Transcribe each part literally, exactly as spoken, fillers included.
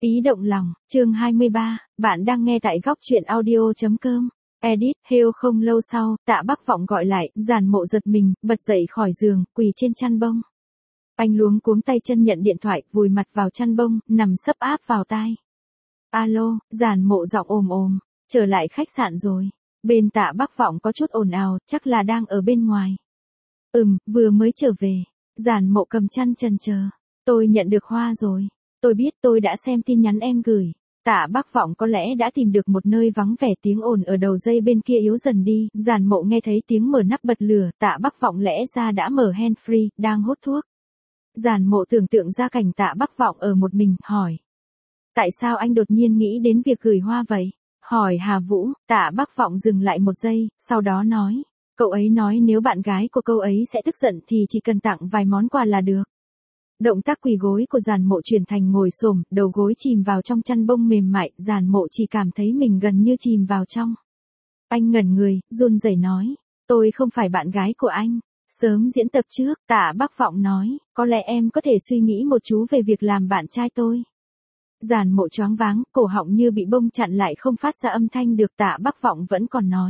Ý động lòng, chương hai mươi ba, bạn đang nghe tại góc truyện audio.com. Edit, Hêu không lâu sau, Tạ Bắc Vọng gọi lại, Giản Mộ giật mình, bật dậy khỏi giường, quỳ trên chăn bông. Anh luống cuống tay chân nhận điện thoại, vùi mặt vào chăn bông, nằm sấp áp vào tai. Alo, Giản Mộ giọng ồm ồm, trở lại khách sạn rồi. Bên Tạ Bắc Vọng có chút ồn ào, chắc là đang ở bên ngoài. Ừm, vừa mới trở về. Giản Mộ cầm chăn chần chờ. Tôi nhận được hoa rồi. Tôi biết, tôi đã xem tin nhắn em gửi. Tạ Bắc Vọng có lẽ đã tìm được một nơi vắng vẻ, tiếng ồn ở đầu dây bên kia yếu dần đi. Giản Mộ nghe thấy tiếng mở nắp bật lửa, Tạ Bắc Vọng lẽ ra đã mở handfree, đang hút thuốc. Giản Mộ tưởng tượng ra cảnh Tạ Bắc Vọng ở một mình, hỏi. Tại sao anh đột nhiên nghĩ đến việc gửi hoa vậy? Hỏi Hà Vũ. Tạ Bắc Vọng dừng lại một giây, sau đó nói. Cậu ấy nói nếu bạn gái của cậu ấy sẽ tức giận thì chỉ cần tặng vài món quà là được. Động tác quỳ gối của Giản Mộ chuyển thành ngồi xổm, đầu gối chìm vào trong chăn bông mềm mại, Giản Mộ chỉ cảm thấy mình gần như chìm vào trong. Anh ngẩn người, run rẩy nói, tôi không phải bạn gái của anh. Sớm diễn tập trước, Tạ Bắc Vọng nói, có lẽ em có thể suy nghĩ một chú về việc làm bạn trai tôi. Giản Mộ choáng váng, cổ họng như bị bông chặn lại không phát ra âm thanh được. Tạ Bắc Vọng vẫn còn nói.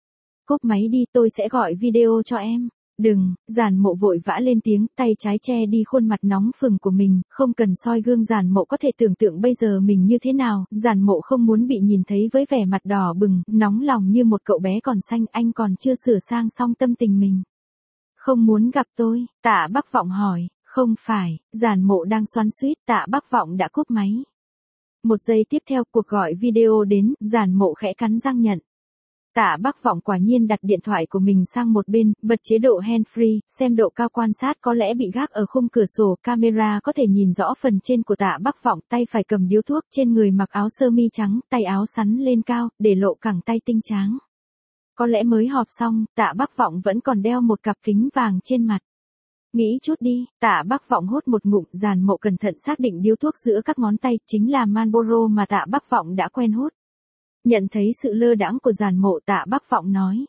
Cúp máy đi, tôi sẽ gọi video cho em. Đừng, Giản Mộ vội vã lên tiếng, tay trái che đi khuôn mặt nóng phừng của mình, không cần soi gương. Giản Mộ có thể tưởng tượng bây giờ mình như thế nào. Giản Mộ không muốn bị nhìn thấy với vẻ mặt đỏ bừng, nóng lòng như một cậu bé còn xanh. Anh còn chưa sửa sang xong tâm tình mình. Không muốn gặp tôi? Tạ Bắc Vọng hỏi. Không phải, Giản Mộ đang xoắn xuýt. Tạ Bắc Vọng đã cúp máy. Một giây tiếp theo cuộc gọi video đến, Giản Mộ khẽ cắn răng nhận. Tạ Bắc Vọng quả nhiên đặt điện thoại của mình sang một bên, bật chế độ handfree, xem độ cao quan sát có lẽ bị gác ở khung cửa sổ, camera có thể nhìn rõ phần trên của Tạ Bắc Vọng, tay phải cầm điếu thuốc, trên người mặc áo sơ mi trắng, tay áo sắn lên cao, để lộ cẳng tay tinh tráng. Có lẽ mới họp xong, Tạ Bắc Vọng vẫn còn đeo một cặp kính vàng trên mặt. Nghĩ chút đi, Tạ Bắc Vọng hút một ngụm, Giản Mộ cẩn thận xác định điếu thuốc giữa các ngón tay, chính là Marlboro mà Tạ Bắc Vọng đã quen hút. Nhận thấy sự lơ đãng của Giản Mộ, Tạ Bắc Vọng nói.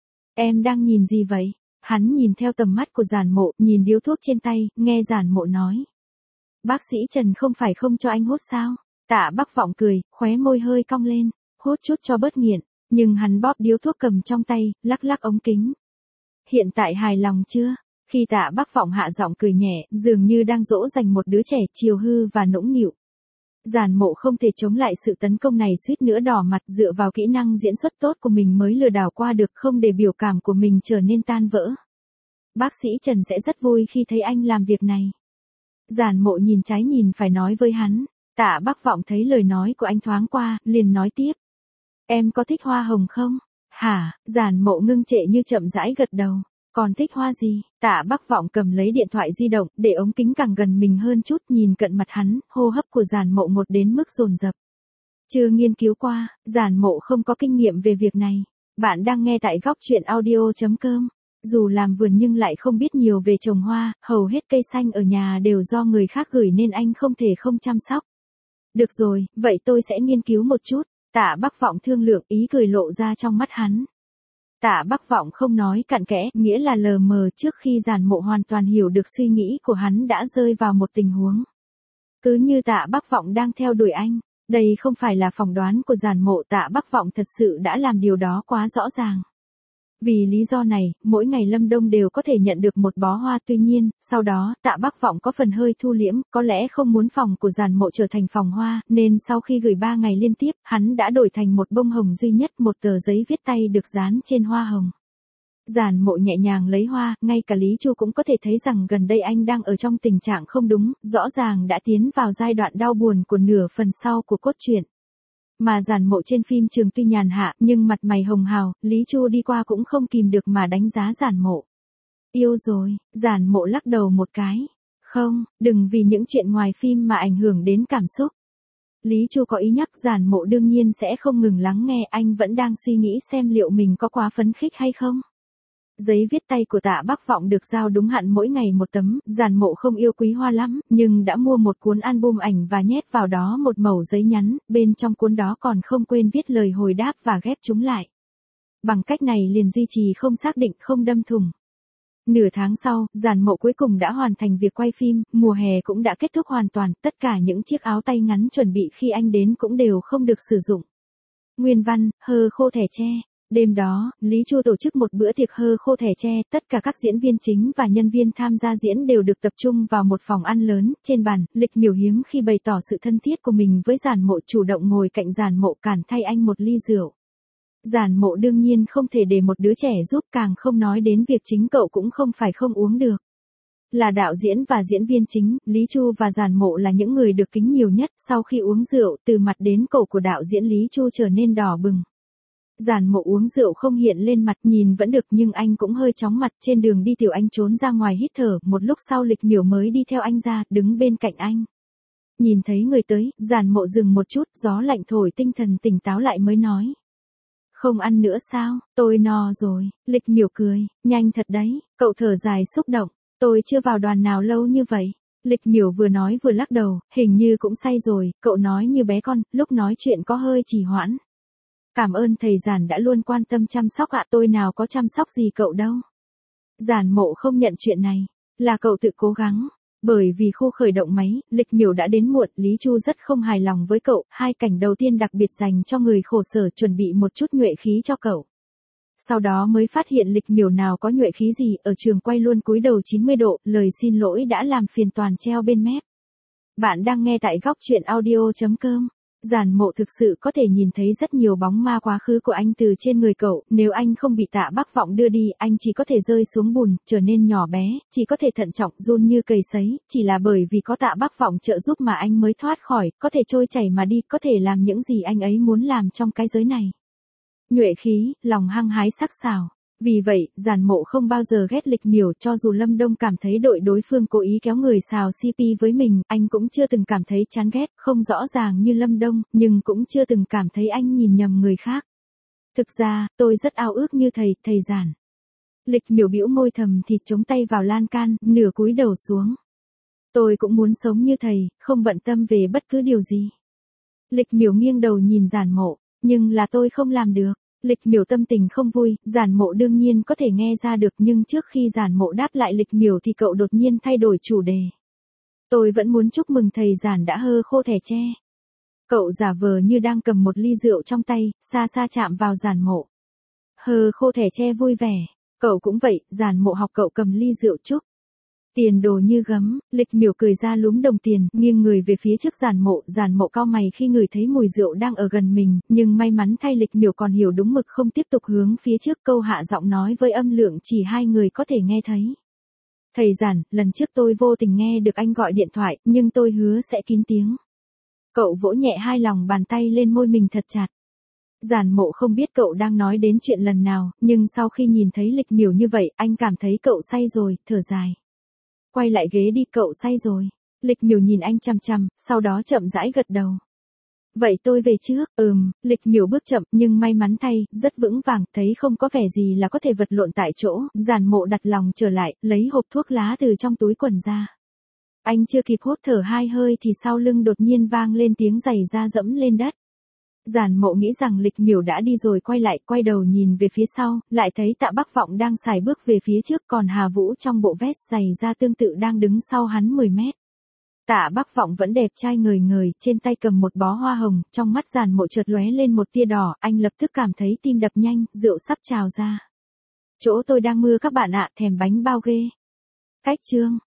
Em đang nhìn gì vậy? Hắn nhìn theo tầm mắt của Giản Mộ, nhìn điếu thuốc trên tay, nghe Giản Mộ nói. Bác sĩ Trần không phải không cho anh hút sao? Tạ Bắc Vọng cười, khóe môi hơi cong lên, hút chút cho bớt nghiện, nhưng hắn bóp điếu thuốc cầm trong tay, lắc lắc ống kính. Hiện tại hài lòng chưa? Khi Tạ Bắc Vọng hạ giọng cười nhẹ, dường như đang dỗ dành một đứa trẻ chiều hư và nũng nịu. Giản Mộ không thể chống lại sự tấn công này, suýt nữa đỏ mặt, dựa vào kỹ năng diễn xuất tốt của mình mới lừa đảo qua được, không để biểu cảm của mình trở nên tan vỡ. Bác sĩ Trần sẽ rất vui khi thấy anh làm việc này. Giản Mộ nhìn trái nhìn phải nói với hắn. Tạ Bắc Vọng thấy lời nói của anh thoáng qua, liền nói tiếp. Em có thích hoa hồng không? Hả? Giản Mộ ngưng trệ như chậm rãi gật đầu. Còn thích hoa gì? Tạ Bắc Vọng cầm lấy điện thoại di động, để ống kính càng gần mình hơn chút, nhìn cận mặt hắn, hô hấp của Giản Mộ một đến mức dồn dập. Chưa nghiên cứu qua, Giản Mộ không có kinh nghiệm về việc này. Bạn đang nghe tại góc truyện audio.com. Dù làm vườn nhưng lại không biết nhiều về trồng hoa, hầu hết cây xanh ở nhà đều do người khác gửi nên anh không thể không chăm sóc. Được rồi, vậy tôi sẽ nghiên cứu một chút. Tạ Bắc Vọng thương lượng, ý cười lộ ra trong mắt hắn. Tạ Bắc Vọng không nói cặn kẽ, nghĩa là lờ mờ, trước khi Giản Mộ hoàn toàn hiểu được suy nghĩ của hắn đã rơi vào một tình huống. Cứ như Tạ Bắc Vọng đang theo đuổi anh, đây không phải là phỏng đoán của Giản Mộ, Tạ Bắc Vọng thật sự đã làm điều đó quá rõ ràng. Vì lý do này, mỗi ngày Lâm Đông đều có thể nhận được một bó hoa, tuy nhiên, sau đó, Tạ Bắc Vọng có phần hơi thu liễm, có lẽ không muốn phòng của Giản Mộ trở thành phòng hoa, nên sau khi gửi ba ngày liên tiếp, hắn đã đổi thành một bông hồng duy nhất, một tờ giấy viết tay được dán trên hoa hồng. Giản Mộ nhẹ nhàng lấy hoa, ngay cả Lý Chu cũng có thể thấy rằng gần đây anh đang ở trong tình trạng không đúng, rõ ràng đã tiến vào giai đoạn đau buồn của nửa phần sau của cốt truyện. Mà Giản Mộ trên phim trường tuy nhàn hạ, nhưng mặt mày hồng hào, Lý Chu đi qua cũng không kìm được mà đánh giá Giản Mộ. Yêu rồi, Giản Mộ lắc đầu một cái. Không, đừng vì những chuyện ngoài phim mà ảnh hưởng đến cảm xúc. Lý Chu có ý nhắc, Giản Mộ đương nhiên sẽ không ngừng lắng nghe, anh vẫn đang suy nghĩ xem liệu mình có quá phấn khích hay không. Giấy viết tay của Tạ Bắc Vọng được giao đúng hạn mỗi ngày một tấm, Giản Mộ không yêu quý hoa lắm, nhưng đã mua một cuốn album ảnh và nhét vào đó một mẩu giấy nhắn, bên trong cuốn đó còn không quên viết lời hồi đáp và ghép chúng lại. Bằng cách này liền duy trì không xác định, không đâm thủng. Nửa tháng sau, Giản Mộ cuối cùng đã hoàn thành việc quay phim, mùa hè cũng đã kết thúc hoàn toàn, tất cả những chiếc áo tay ngắn chuẩn bị khi anh đến cũng đều không được sử dụng. Nguyên văn, hơ khô thẻ tre. Đêm đó, Lý Chu tổ chức một bữa tiệc hơ khô thẻ tre, tất cả các diễn viên chính và nhân viên tham gia diễn đều được tập trung vào một phòng ăn lớn, trên bàn, Lịch Miểu hiếm khi bày tỏ sự thân thiết của mình với Giản Mộ, chủ động ngồi cạnh Giản Mộ cản thay anh một ly rượu. Giản Mộ đương nhiên không thể để một đứa trẻ giúp, càng không nói đến việc chính cậu cũng không phải không uống được. Là đạo diễn và diễn viên chính, Lý Chu và Giản Mộ là những người được kính nhiều nhất, sau khi uống rượu, từ mặt đến cổ của đạo diễn Lý Chu trở nên đỏ bừng. Giản Mộ uống rượu không hiện lên mặt, nhìn vẫn được nhưng anh cũng hơi chóng mặt, trên đường đi tiểu anh trốn ra ngoài hít thở, một lúc sau Lịch Miểu mới đi theo anh ra, đứng bên cạnh anh. Nhìn thấy người tới, Giản Mộ dừng một chút, gió lạnh thổi tinh thần tỉnh táo lại mới nói. Không ăn nữa sao, tôi no rồi, Lịch Miểu cười, nhanh thật đấy, cậu thở dài xúc động, tôi chưa vào đoàn nào lâu như vậy. Lịch Miểu vừa nói vừa lắc đầu, hình như cũng say rồi, cậu nói như bé con, lúc nói chuyện có hơi trì hoãn. Cảm ơn thầy Giản đã luôn quan tâm chăm sóc ạ, tôi nào có chăm sóc gì cậu đâu. Giản Mộ không nhận chuyện này, là cậu tự cố gắng. Bởi vì khu khởi động máy, Lịch Miểu đã đến muộn, Lý Chu rất không hài lòng với cậu, hai cảnh đầu tiên đặc biệt dành cho người khổ sở, chuẩn bị một chút nhuệ khí cho cậu. Sau đó mới phát hiện Lịch Miểu nào có nhuệ khí gì, ở trường quay luôn cúi đầu chín mươi độ, lời xin lỗi đã làm phiền toàn treo bên mép. Bạn đang nghe tại góc truyện audio chấm com. Giản Mộ thực sự có thể nhìn thấy rất nhiều bóng ma quá khứ của anh từ trên người cậu, nếu anh không bị Tạ Bắc Vọng đưa đi, anh chỉ có thể rơi xuống bùn, trở nên nhỏ bé, chỉ có thể thận trọng, run như cầy sấy, chỉ là bởi vì có Tạ Bắc Vọng trợ giúp mà anh mới thoát khỏi, có thể trôi chảy mà đi, có thể làm những gì anh ấy muốn làm trong cái giới này. Nhuệ khí, lòng hăng hái sắc sảo. Vì vậy, Giản Mộ không bao giờ ghét Lịch Miểu, cho dù Lâm Đông cảm thấy đội đối phương cố ý kéo người xào xê pê với mình, anh cũng chưa từng cảm thấy chán ghét, không rõ ràng như Lâm Đông, nhưng cũng chưa từng cảm thấy anh nhìn nhầm người khác. Thực ra, tôi rất ao ước như thầy, thầy Giản. Lịch Miểu bĩu môi thầm thịt chống tay vào lan can, nửa cúi đầu xuống. Tôi cũng muốn sống như thầy, không bận tâm về bất cứ điều gì. Lịch Miểu nghiêng đầu nhìn Giản Mộ, nhưng là tôi không làm được. Lịch Miểu tâm tình không vui, Giản Mộ đương nhiên có thể nghe ra được, nhưng trước khi Giản Mộ đáp lại Lịch Miểu thì cậu đột nhiên thay đổi chủ đề. Tôi vẫn muốn chúc mừng thầy Giản đã hơ khô thẻ tre. Cậu giả vờ như đang cầm một ly rượu trong tay, xa xa chạm vào Giản Mộ. Hơ khô thẻ tre vui vẻ, cậu cũng vậy, Giản Mộ học cậu cầm ly rượu chúc. Tiền đồ như gấm, Lịch Miểu cười ra lúm đồng tiền, nghiêng người về phía trước Giản Mộ, Giản Mộ cau mày khi ngửi thấy mùi rượu đang ở gần mình, nhưng may mắn thay Lịch Miểu còn hiểu đúng mực không tiếp tục hướng phía trước, câu hạ giọng nói với âm lượng chỉ hai người có thể nghe thấy. Thầy Giản, lần trước tôi vô tình nghe được anh gọi điện thoại, nhưng tôi hứa sẽ kín tiếng. Cậu vỗ nhẹ hai lòng bàn tay lên môi mình thật chặt. Giản Mộ không biết cậu đang nói đến chuyện lần nào, nhưng sau khi nhìn thấy Lịch Miểu như vậy, anh cảm thấy cậu say rồi, thở dài. Quay lại ghế đi, cậu say rồi. Lịch Miểu nhìn anh chằm chằm, sau đó chậm rãi gật đầu. Vậy tôi về trước, ừm, Lịch Miểu bước chậm, nhưng may mắn thay, rất vững vàng, thấy không có vẻ gì là có thể vật lộn tại chỗ, Giản Mộ đặt lòng trở lại, lấy hộp thuốc lá từ trong túi quần ra. Anh chưa kịp hốt thở hai hơi thì sau lưng đột nhiên vang lên tiếng giày da dẫm lên đất. Giản Mộ nghĩ rằng Lịch Miểu đã đi rồi, quay lại, quay đầu nhìn về phía sau, lại thấy Tạ Bắc Vọng đang sải bước về phía trước, còn Hà Vũ trong bộ vest giày da tương tự đang đứng sau hắn mười mét. Tạ Bắc Vọng vẫn đẹp trai ngời ngời, trên tay cầm một bó hoa hồng, trong mắt Giản Mộ chợt lóe lên một tia đỏ, anh lập tức cảm thấy tim đập nhanh, rượu sắp trào ra. Chỗ tôi đang mưa các bạn ạ, thèm bánh bao ghê. Cách chương